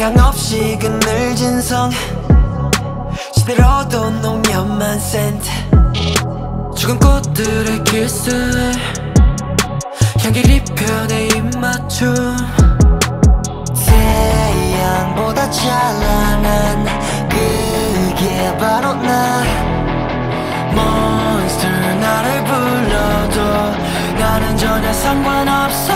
향 없이 그늘진 성 시들어도 농염한 센트 죽은 꽃들의 키스에 향기를 입혀 내 입맞춤 태양보다 찬란한 그게 바로 나 몬스터 나를 불러도 나는 전혀 상관없어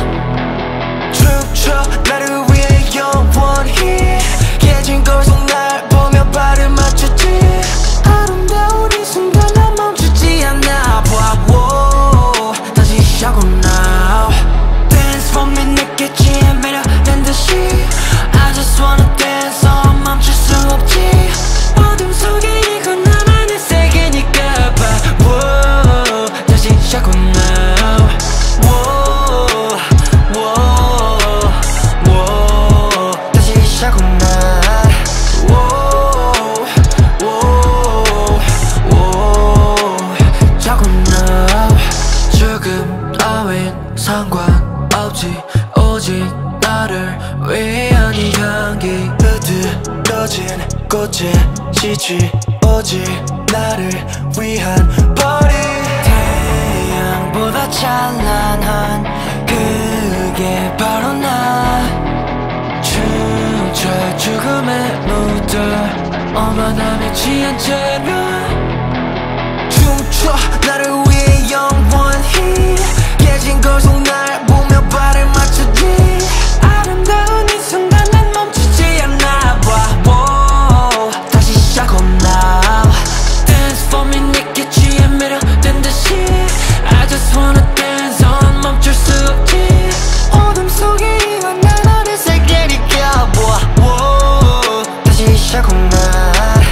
춤춰 나를 위해 영원히 깨진 거울 속 날 보며 발을 맞추지 아름다운 이 순간 난 멈추지 않아 봐 다시 시작은 now Dance for me 내게 취해 매료된 듯이 I just wanna dance 멈출 수 없지 어둠 속에 이건 나만의 세계니까 봐 다시 시작은 now 다시 시작은 상관없지 오직 나를 위한 이 향기 흐드러진 꽃에 지치 오직 나를 위한 party 태양보다 찬란한 그게 바로 나 춤춰 죽음의 무덤 어머나에 취한 채로 춤춰 나를 위해 영원히 깨진 거울 속 날 보며 발을 맞추지 아름다운 이 순간 난 멈추지 않아 봐 다시 시작은 now Dance for me 내게 취해 매료된 듯이 I just wanna dance on 멈출 수 없지 어둠 속에 이건 나만의 세계니까 봐 다시 시작은 now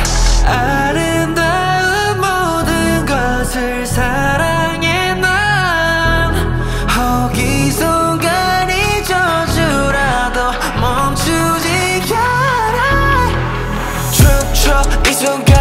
아름다운 모든 것을 사랑해 난 이 순간이 저주라도 멈추지 않아 춤춰 이 순간